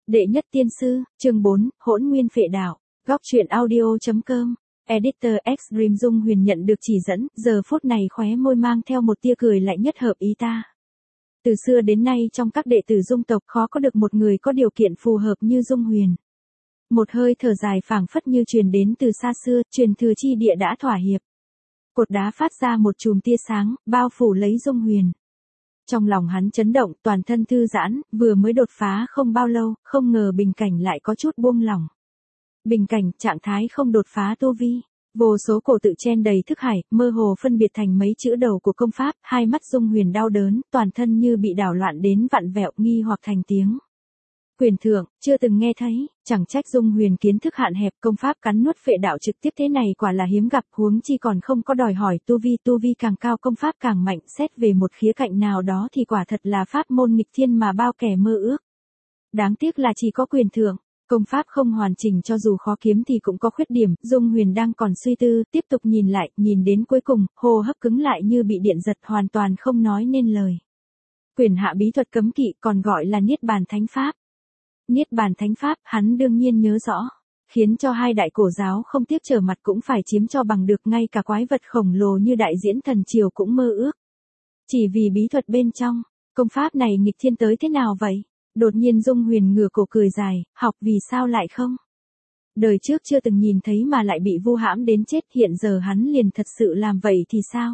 Đệ nhất tiên sư, chương 4, hỗn nguyên phệ đạo, góc truyện audio.com, editor Extreme Dung Huyền nhận được chỉ dẫn, giờ phút này khóe môi mang theo một tia cười lạnh nhất hợp ý ta. Từ xưa đến nay trong các đệ tử Dung tộc khó có được một người có điều kiện phù hợp như Dung Huyền. Một hơi thở dài phảng phất như truyền đến từ xa xưa, truyền thừa chi địa đã thỏa hiệp. Cột đá phát ra một chùm tia sáng, bao phủ lấy Dung Huyền. Trong lòng hắn chấn động, toàn thân thư giãn, vừa mới đột phá không bao lâu, không ngờ bình cảnh lại có chút buông lỏng. Bình cảnh, trạng thái không đột phá tu vi. Vô số cổ tự chen đầy thức hải, mơ hồ phân biệt thành mấy chữ đầu của công pháp, hai mắt Dung Huyền đau đớn, toàn thân như bị đảo loạn đến vặn vẹo, nghi hoặc thành tiếng. Quyền thượng, chưa từng nghe thấy, chẳng trách Dung Huyền kiến thức hạn hẹp, công pháp cắn nuốt phệ đạo trực tiếp thế này quả là hiếm gặp, huống chi còn không có đòi hỏi tu vi càng cao công pháp càng mạnh, xét về một khía cạnh nào đó thì quả thật là pháp môn nghịch thiên mà bao kẻ mơ ước. Đáng tiếc là chỉ có quyền thượng, công pháp không hoàn chỉnh cho dù khó kiếm thì cũng có khuyết điểm, Dung Huyền đang còn suy tư, tiếp tục nhìn lại, nhìn đến cuối cùng, hô hấp cứng lại như bị điện giật hoàn toàn không nói nên lời. Quyền hạ bí thuật cấm kỵ còn gọi là Niết Bàn Thánh Pháp. Niết Bàn Thánh Pháp, hắn đương nhiên nhớ rõ, khiến cho hai đại cổ giáo không tiếc trở mặt cũng phải chiếm cho bằng được, ngay cả quái vật khổng lồ như đại diễn thần triều cũng mơ ước. Chỉ vì bí thuật bên trong, công pháp này nghịch thiên tới thế nào vậy? Đột nhiên Dung Huyền ngửa cổ cười dài, học vì sao lại không? Đời trước chưa từng nhìn thấy mà lại bị vu hãm đến chết, hiện giờ hắn liền thật sự làm vậy thì sao?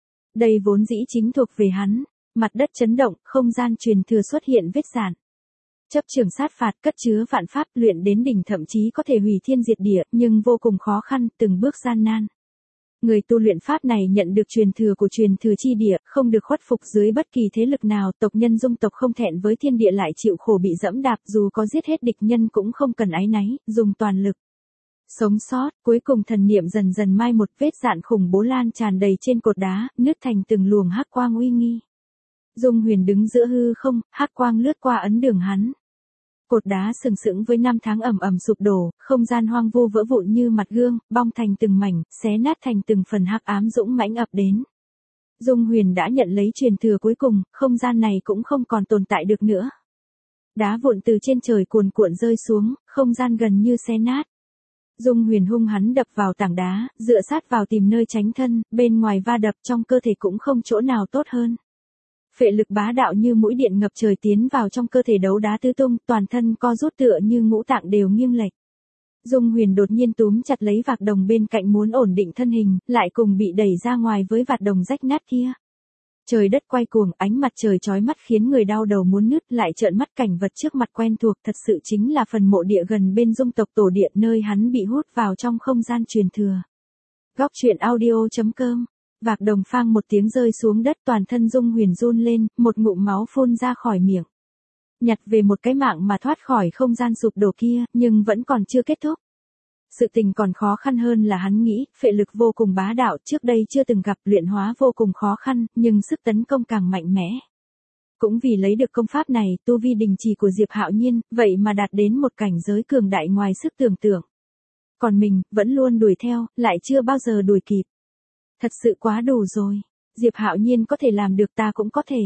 Đây vốn dĩ chính thuộc về hắn, mặt đất chấn động, không gian truyền thừa xuất hiện vết rạn. Chấp trường sát phạt, cất chứa vạn pháp, luyện đến đỉnh thậm chí có thể hủy thiên diệt địa, nhưng vô cùng khó khăn, từng bước gian nan. Người tu luyện pháp này nhận được truyền thừa của truyền thừa chi địa, không được khuất phục dưới bất kỳ thế lực nào, tộc nhân Dung tộc không thẹn với thiên địa lại chịu khổ bị dẫm đạp, dù có giết hết địch nhân cũng không cần áy náy, dùng toàn lực. Sống sót, cuối cùng thần niệm dần dần mai một, vết rạn khủng bố lan tràn đầy trên cột đá, nứt thành từng luồng hắc quang uy nghi. Dung Huyền đứng giữa hư không, hắc quang lướt qua ấn đường hắn. Cột đá sừng sững với năm tháng ầm ầm sụp đổ, không gian hoang vu vỡ vụn như mặt gương, bong thành từng mảnh, xé nát thành từng phần, hắc ám dũng mãnh ập đến. Dung Huyền đã nhận lấy truyền thừa cuối cùng, không gian này cũng không còn tồn tại được nữa. Đá vụn từ trên trời cuồn cuộn rơi xuống, không gian gần như xé nát. Dung Huyền hung hắn đập vào tảng đá, dựa sát vào tìm nơi tránh thân, bên ngoài va đập, trong cơ thể cũng không chỗ nào tốt hơn. Phệ lực bá đạo như mũi điện ngập trời tiến vào trong cơ thể, đấu đá tứ tung, toàn thân co rút tựa như ngũ tạng đều nghiêng lệch. Dung Huyền đột nhiên túm chặt lấy vạc đồng bên cạnh muốn ổn định thân hình, lại cùng bị đẩy ra ngoài với vạc đồng rách nát kia. Trời đất quay cuồng, ánh mặt trời chói mắt khiến người đau đầu muốn nứt, lại trợn mắt cảnh vật trước mặt quen thuộc, thật sự chính là phần mộ địa gần bên Dung tộc tổ địa, nơi hắn bị hút vào trong không gian truyền thừa. Góc truyện audio.com. Vạc đồng phang một tiếng rơi xuống đất, toàn thân Dung Huyền run lên, một ngụm máu phun ra khỏi miệng. Nhặt về một cái mạng mà thoát khỏi không gian sụp đổ kia, nhưng vẫn còn chưa kết thúc. Sự tình còn khó khăn hơn là hắn nghĩ, phệ lực vô cùng bá đạo, trước đây chưa từng gặp, luyện hóa vô cùng khó khăn, nhưng sức tấn công càng mạnh mẽ. Cũng vì lấy được công pháp này, tu vi đình chỉ của Diệp Hạo Nhiên, vậy mà đạt đến một cảnh giới cường đại ngoài sức tưởng tượng. Còn mình, vẫn luôn đuổi theo, lại chưa bao giờ đuổi kịp. Thật sự quá đủ rồi. Diệp Hạo Nhiên có thể làm được, ta cũng có thể.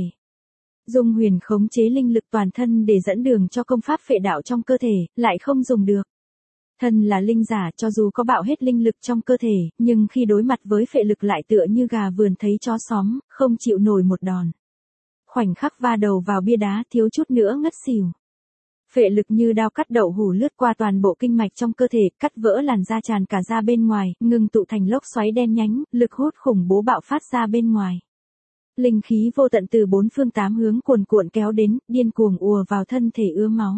Dung Huyền khống chế linh lực toàn thân để dẫn đường cho công pháp phệ đạo trong cơ thể, lại không dùng được. Thân là linh giả, cho dù có bạo hết linh lực trong cơ thể, nhưng khi đối mặt với phệ lực lại tựa như gà vườn thấy chó xóm, không chịu nổi một đòn. Khoảnh khắc va đầu vào bia đá, thiếu chút nữa ngất xỉu. Phệ lực như đao cắt đậu hủ lướt qua toàn bộ kinh mạch trong cơ thể, cắt vỡ làn da tràn cả ra bên ngoài, ngừng tụ thành lốc xoáy đen nhánh, lực hút khủng bố bạo phát ra bên ngoài. Linh khí vô tận từ bốn phương tám hướng cuồn cuộn kéo đến, điên cuồng ùa vào thân thể ứa máu.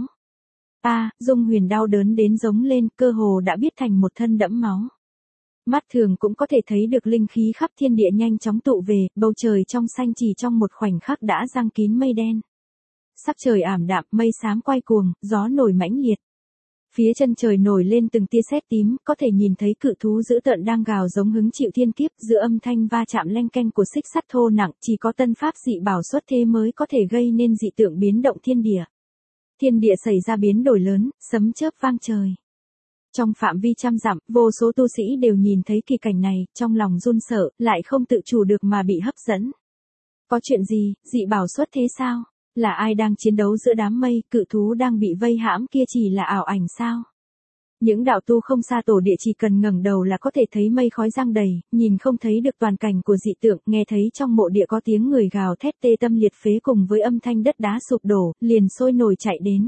Dung Huyền đau đớn đến giống lên, cơ hồ đã biết thành một thân đẫm máu. Mắt thường cũng có thể thấy được linh khí khắp thiên địa nhanh chóng tụ về, bầu trời trong xanh chỉ trong một khoảnh khắc đã giăng kín mây đen. Sắc trời ảm đạm, mây xám quay cuồng, gió nổi mãnh liệt. Phía chân trời nổi lên từng tia sét tím, có thể nhìn thấy cự thú dữ tợn đang gào giống hứng chịu thiên kiếp, giữa âm thanh va chạm leng keng của xích sắt thô nặng, chỉ có tân pháp dị bảo xuất thế mới có thể gây nên dị tượng biến động thiên địa. Thiên địa xảy ra biến đổi lớn, sấm chớp vang trời. Trong phạm vi trăm dặm, vô số tu sĩ đều nhìn thấy kỳ cảnh này, trong lòng run sợ, lại không tự chủ được mà bị hấp dẫn. Có chuyện gì, dị bảo xuất thế sao? Là ai đang chiến đấu giữa đám mây, cự thú đang bị vây hãm kia chỉ là ảo ảnh sao? Những đạo tu không xa tổ địa chỉ cần ngẩng đầu là có thể thấy mây khói giăng đầy, nhìn không thấy được toàn cảnh của dị tượng, nghe thấy trong mộ địa có tiếng người gào thét tê tâm liệt phế cùng với âm thanh đất đá sụp đổ, liền sôi nổi chạy đến.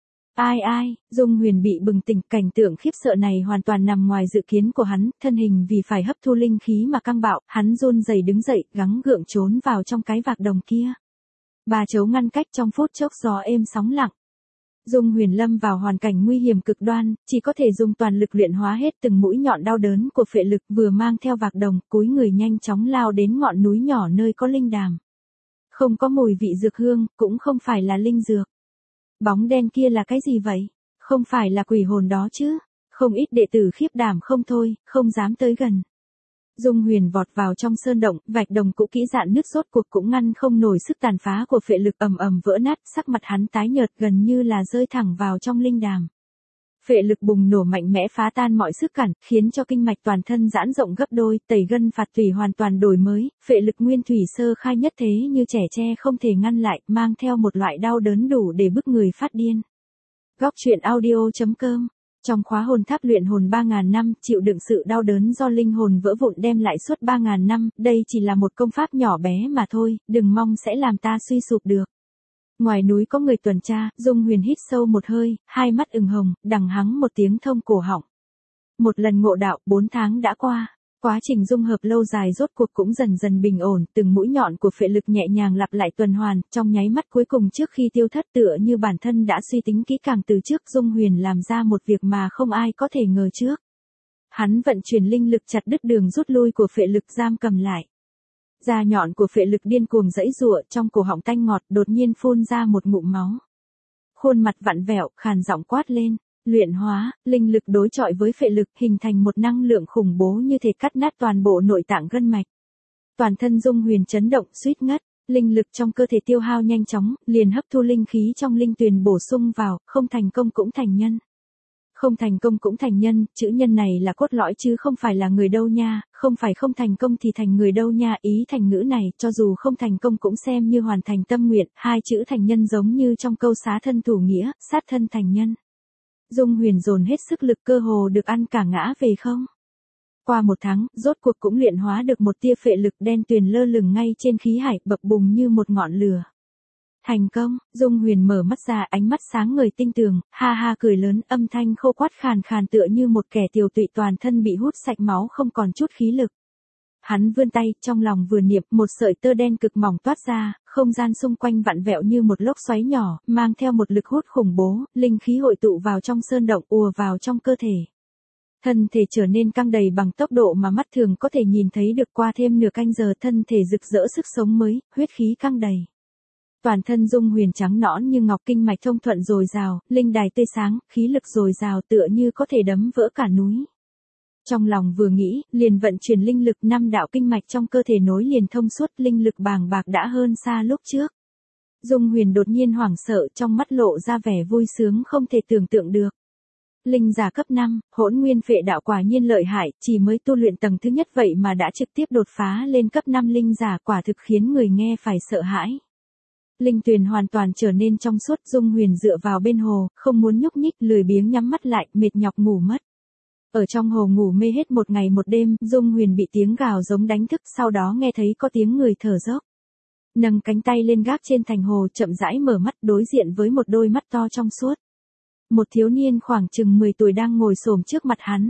Ai, Dung Huyền bị bừng tỉnh, cảnh tượng khiếp sợ này hoàn toàn nằm ngoài dự kiến của hắn, thân hình vì phải hấp thu linh khí mà căng bạo, hắn run rẩy đứng dậy, gắng gượng trốn vào trong cái vạc đồng kia. Ba chấu ngăn cách trong phút chốc gió êm sóng lặng. Dung Huyền lâm vào hoàn cảnh nguy hiểm cực đoan, chỉ có thể dùng toàn lực luyện hóa hết từng mũi nhọn đau đớn của phệ lực, vừa mang theo vạc đồng, cúi người nhanh chóng lao đến ngọn núi nhỏ nơi có linh đàm. Không có mùi vị dược hương, cũng không phải là linh dược. Bóng đen kia là cái gì vậy? Không phải là quỷ hồn đó chứ? Không ít đệ tử khiếp đảm không thôi, không dám tới gần. Dung Huyền vọt vào trong sơn động, vạch đồng cũ kỹ dạn nứt rốt cuộc cũng ngăn không nổi sức tàn phá của phệ lực, ầm ầm vỡ nát, sắc mặt hắn tái nhợt gần như là rơi thẳng vào trong linh đàm. Phệ lực bùng nổ mạnh mẽ phá tan mọi sức cản, khiến cho kinh mạch toàn thân giãn rộng gấp đôi, tẩy gân phạt tủy hoàn toàn đổi mới, phệ lực nguyên thủy sơ khai nhất thế như trẻ tre không thể ngăn lại, mang theo một loại đau đớn đủ để bức người phát điên. Góc truyện audio.com. Trong khóa hồn tháp luyện hồn 3.000 năm, chịu đựng sự đau đớn do linh hồn vỡ vụn đem lại suốt 3.000 năm, đây chỉ là một công pháp nhỏ bé mà thôi, đừng mong sẽ làm ta suy sụp được. Ngoài núi có người tuần tra, Dung Huyền hít sâu một hơi, hai mắt ửng hồng, đằng hắng một tiếng thông cổ họng. Một lần ngộ đạo, 4 tháng đã qua. Quá trình dung hợp lâu dài rốt cuộc cũng dần dần bình ổn, từng mũi nhọn của phệ lực nhẹ nhàng lặp lại tuần hoàn, trong nháy mắt cuối cùng trước khi tiêu thất tựa như bản thân đã suy tính kỹ càng từ trước, Dung Huyền làm ra một việc mà không ai có thể ngờ trước. Hắn vận chuyển linh lực chặt đứt đường rút lui của phệ lực giam cầm lại. Da nhọn của phệ lực điên cuồng giãy giụa, trong cổ họng tanh ngọt đột nhiên phun ra một ngụm máu. Khuôn mặt vặn vẹo, khàn giọng quát lên. Luyện hóa, linh lực đối chọi với phệ lực hình thành một năng lượng khủng bố như thể cắt nát toàn bộ nội tạng gân mạch. Toàn thân Dung Huyền chấn động suýt ngất, linh lực trong cơ thể tiêu hao nhanh chóng, liền hấp thu linh khí trong linh tuyền bổ sung vào, không thành công cũng thành nhân. Không thành công cũng thành nhân, chữ nhân này là cốt lõi chứ không phải là người đâu nha, không phải không thành công thì thành người đâu nha, ý thành ngữ này, cho dù không thành công cũng xem như hoàn thành tâm nguyện, hai chữ thành nhân giống như trong câu xá thân thủ nghĩa, sát thân thành nhân. Dung Huyền dồn hết sức lực cơ hồ được ăn cả ngã về không. Qua 1 tháng, rốt cuộc cũng luyện hóa được một tia phệ lực đen tuyền lơ lửng ngay trên khí hải, bập bùng như một ngọn lửa. Thành công, Dung Huyền mở mắt ra, ánh mắt sáng ngời tinh tường, ha ha cười lớn, âm thanh khô quát khàn khàn tựa như một kẻ tiều tụy, toàn thân bị hút sạch máu không còn chút khí lực. Hắn vươn tay, trong lòng vừa niệm, một sợi tơ đen cực mỏng toát ra, không gian xung quanh vặn vẹo như một lốc xoáy nhỏ, mang theo một lực hút khủng bố, linh khí hội tụ vào trong sơn động, ùa vào trong cơ thể. Thân thể trở nên căng đầy bằng tốc độ mà mắt thường có thể nhìn thấy được, qua thêm nửa canh giờ thân thể rực rỡ sức sống mới, huyết khí căng đầy. Toàn thân Dung Huyền trắng nõn như ngọc, kinh mạch thông thuận dồi dào, linh đài tươi sáng, khí lực dồi dào tựa như có thể đấm vỡ cả núi. Trong lòng vừa nghĩ, liền vận chuyển linh lực, 5 đạo kinh mạch trong cơ thể nối liền thông suốt, linh lực bàng bạc đã hơn xa lúc trước. Dung Huyền đột nhiên hoảng sợ, trong mắt lộ ra vẻ vui sướng không thể tưởng tượng được. Linh giả cấp 5, Hỗn Nguyên Phệ Đạo quả nhiên lợi hại, chỉ mới tu luyện tầng thứ nhất vậy mà đã trực tiếp đột phá lên cấp 5 linh giả, quả thực khiến người nghe phải sợ hãi. Linh tuyền hoàn toàn trở nên trong suốt, Dung Huyền dựa vào bên hồ, không muốn nhúc nhích, lười biếng nhắm mắt lại, mệt nhọc ngủ mất. Ở trong hồ ngủ mê hết một ngày một đêm, Dung Huyền bị tiếng gào giống đánh thức, sau đó nghe thấy có tiếng người thở dốc. Nâng cánh tay lên gác trên thành hồ, chậm rãi mở mắt, đối diện với một đôi mắt to trong suốt. Một thiếu niên khoảng chừng 10 tuổi đang ngồi xổm trước mặt hắn.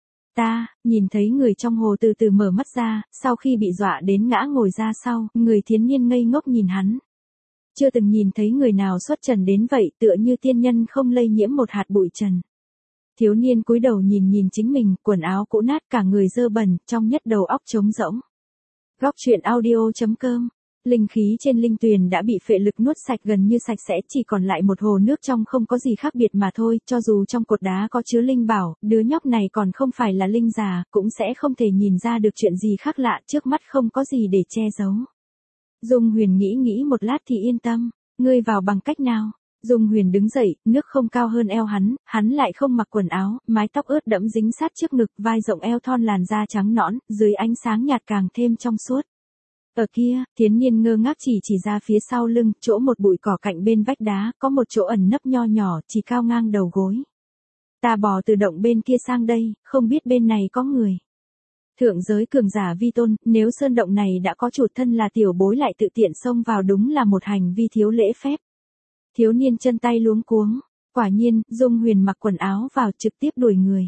Nhìn thấy người trong hồ từ từ mở mắt ra, sau khi bị dọa đến ngã ngồi ra sau, người thiếu niên ngây ngốc nhìn hắn. Chưa từng nhìn thấy người nào xuất trần đến vậy, tựa như tiên nhân không lây nhiễm một hạt bụi trần. Thiếu niên cúi đầu nhìn chính mình, quần áo cũ nát, cả người dơ bẩn, trong nhất đầu óc trống rỗng. Góc truyện audio.com. Linh khí trên linh tuyền đã bị phệ lực nuốt sạch gần như sạch sẽ, chỉ còn lại một hồ nước trong không có gì khác biệt mà thôi, cho dù trong cột đá có chứa linh bảo, đứa nhóc này còn không phải là linh già, cũng sẽ không thể nhìn ra được chuyện gì khác lạ, trước mắt không có gì để che giấu. Dung Huyền nghĩ một lát thì yên tâm, ngươi vào bằng cách nào? Dung Huyền đứng dậy, nước không cao hơn eo hắn lại không mặc quần áo, mái tóc ướt đẫm dính sát trước ngực, vai rộng eo thon, làn da trắng nõn, dưới ánh sáng nhạt càng thêm trong suốt. Ở kia, Thiến Niên ngơ ngác chỉ ra phía sau lưng, chỗ một bụi cỏ cạnh bên vách đá, có một chỗ ẩn nấp nho nhỏ, chỉ cao ngang đầu gối. Ta bò từ động bên kia sang đây, không biết bên này có người. Thượng giới cường giả vi tôn, nếu sơn động này đã có chủ thân là tiểu bối lại tự tiện xông vào đúng là một hành vi thiếu lễ phép. Thiếu niên chân tay luống cuống, quả nhiên, Dung Huyền mặc quần áo vào trực tiếp đuổi người.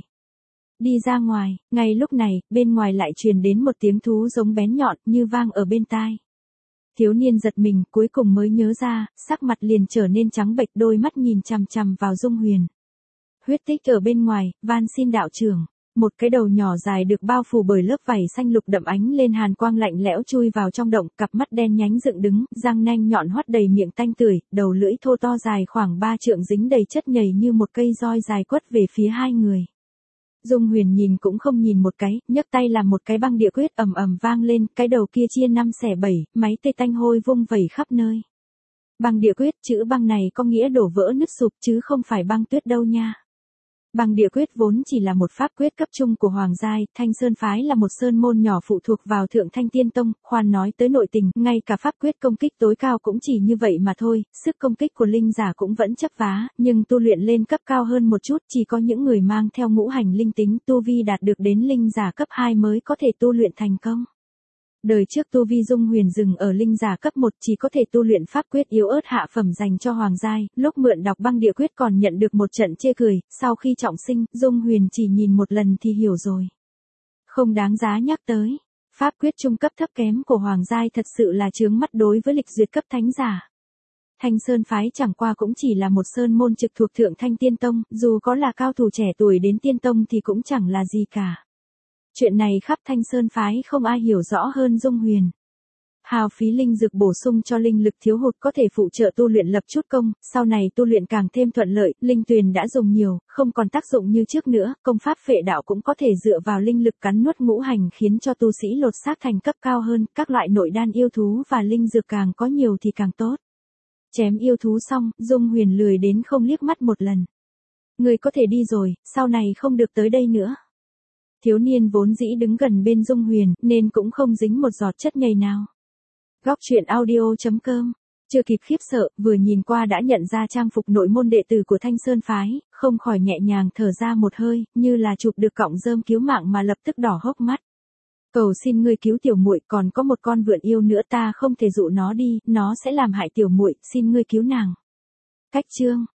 Đi ra ngoài, ngay lúc này, bên ngoài lại truyền đến một tiếng thú giống bén nhọn như vang ở bên tai. Thiếu niên giật mình, cuối cùng mới nhớ ra, sắc mặt liền trở nên trắng bệch, đôi mắt nhìn chằm chằm vào Dung Huyền. Huyết tích ở bên ngoài, van xin đạo trưởng. Một cái đầu nhỏ dài được bao phủ bởi lớp vảy xanh lục đậm ánh lên hàn quang lạnh lẽo chui vào trong động, cặp mắt đen nhánh dựng đứng, răng nanh nhọn hoắt đầy miệng tanh tưởi, đầu lưỡi thô to dài khoảng 3 trượng dính đầy chất nhầy như một cây roi dài quất về phía hai người. Dung Huyền nhìn cũng không nhìn một cái, nhấc tay làm một cái băng địa quyết ầm ầm vang lên, cái đầu kia chia 5 xẻ 7, máy tê tanh hôi vung vẩy khắp nơi. Băng địa quyết, chữ băng này có nghĩa đổ vỡ nứt sụp chứ không phải băng tuyết đâu nha. Băng địa quyết vốn chỉ là một pháp quyết cấp trung của Hoàng giai, Thanh Sơn phái là một sơn môn nhỏ phụ thuộc vào Thượng Thanh Tiên Tông, khoan nói tới nội tình, ngay cả pháp quyết công kích tối cao cũng chỉ như vậy mà thôi, sức công kích của linh giả cũng vẫn chấp vá, nhưng tu luyện lên cấp cao hơn một chút, chỉ có những người mang theo ngũ hành linh tính tu vi đạt được đến linh giả cấp 2 mới có thể tu luyện thành công. Đời trước tu vi Dung Huyền dừng ở linh giả cấp 1 chỉ có thể tu luyện pháp quyết yếu ớt hạ phẩm dành cho Hoàng giai, lúc mượn đọc băng địa quyết còn nhận được một trận chê cười, sau khi trọng sinh, Dung Huyền chỉ nhìn một lần thì hiểu rồi. Không đáng giá nhắc tới, pháp quyết trung cấp thấp kém của Hoàng giai thật sự là chướng mắt đối với lịch duyệt cấp thánh giả. Thanh Sơn phái chẳng qua cũng chỉ là một sơn môn trực thuộc Thượng Thanh Tiên Tông, dù có là cao thủ trẻ tuổi đến Tiên Tông thì cũng chẳng là gì cả. Chuyện này khắp Thanh Sơn phái không ai hiểu rõ hơn Dung Huyền. Hao phí linh dược bổ sung cho linh lực thiếu hụt có thể phụ trợ tu luyện lập chút công, sau này tu luyện càng thêm thuận lợi, linh tuyền đã dùng nhiều, không còn tác dụng như trước nữa, công pháp phệ đạo cũng có thể dựa vào linh lực cắn nuốt ngũ hành khiến cho tu sĩ lột xác thành cấp cao hơn, các loại nội đan yêu thú và linh dược càng có nhiều thì càng tốt. Chém yêu thú xong, Dung Huyền lười đến không liếc mắt một lần. Người có thể đi rồi, sau này không được tới đây nữa. Thiếu niên vốn dĩ đứng gần bên Dung Huyền, nên cũng không dính một giọt chất nhầy nào. Góc truyện audio.com. Chưa kịp khiếp sợ, vừa nhìn qua đã nhận ra trang phục nội môn đệ tử của Thanh Sơn phái, không khỏi nhẹ nhàng thở ra một hơi, như là chụp được cọng rơm cứu mạng mà lập tức đỏ hốc mắt. Cầu xin ngươi cứu tiểu muội, còn có một con vượn yêu nữa ta không thể dụ nó đi, nó sẽ làm hại tiểu muội, xin ngươi cứu nàng. Cách chương